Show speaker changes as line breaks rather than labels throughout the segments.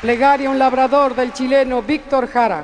Plegaria un labrador del chileno Víctor Jara.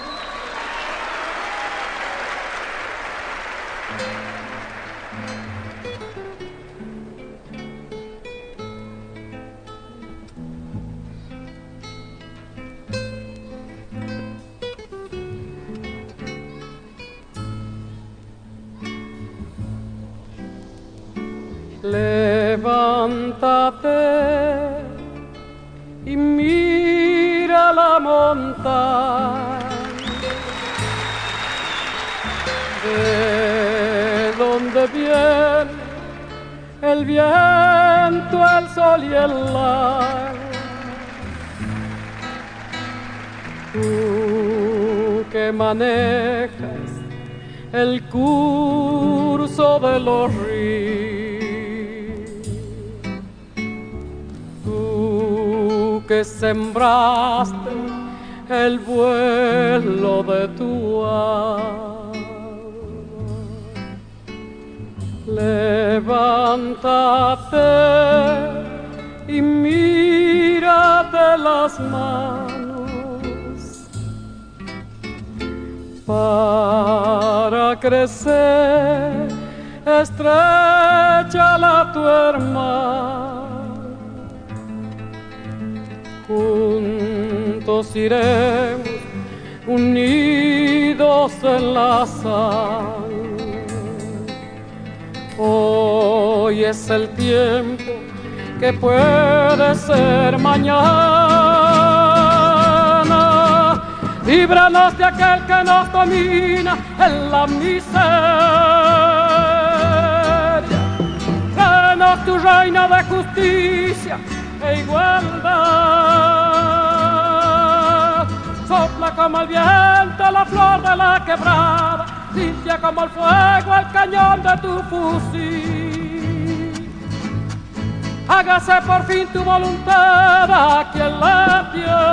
Levántate y mira la montaña, de donde viene el viento, el sol y el agua. Tú que manejas el curso de los ríos, que sembraste el vuelo de tu alma. Levántate y mírate las manos para crecer, estréchala tu hermano. Juntos iremos unidos en la sangre. Hoy es el tiempo que puede ser mañana. Líbranos de aquel que nos domina en la miseria. Danos tu reina de justicia e igualdad. Sopla como el viento la flor de la quebrada, limpia como el fuego el cañón de tu fusil. Hágase por fin tu voluntad aquí en la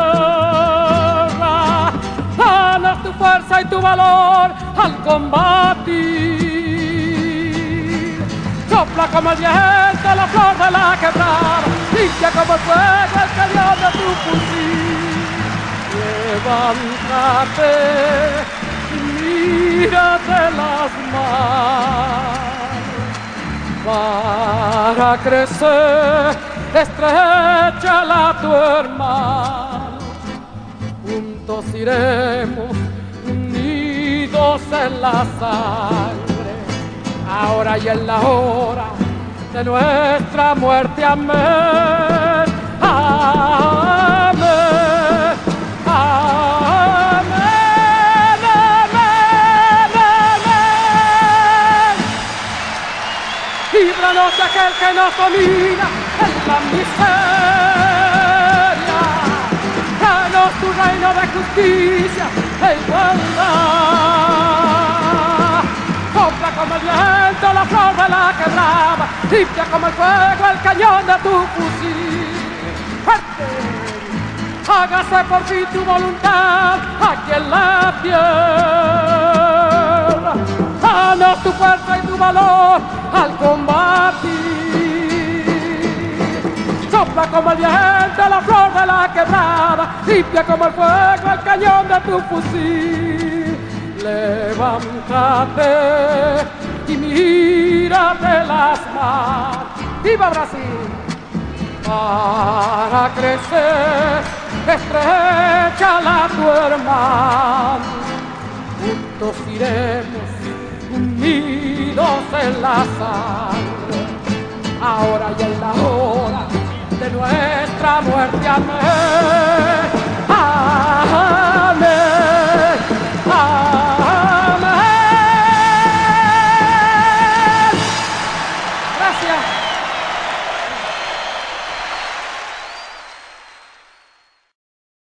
tierra. Danos tu fuerza y tu valor al combatir. Sopla como el viento la flor de la quebrada, limpia como el fuego el cañón de tu fusil. Levántate y mírate las manos para crecer, estréchala tu hermano. Juntos iremos unidos en la sangre, ahora y en la hora de nuestra muerte. Amén. Amén. Amén. Amén. Amén. Líbranos de aquel que nos domina en la miseria. Danos tu reino de justicia e igualdad. Sopla como el viento la flor de la quebrada, limpia como el fuego el cañón de tu fusil. ¡Fuerte! Hágase por fin tu voluntad aquí en la tierra. Danos tu fuerza y tu valor al combatir. Sopla como el viento la flor de la quebrada, limpia como el fuego el cañón de tu fusil. Levántate y mírate las manos. ¡Viva Brasil! Para crecer, estréchala tu hermano. Juntos iremos unidos en la sangre, ahora y en la hora de nuestra muerte. Amén.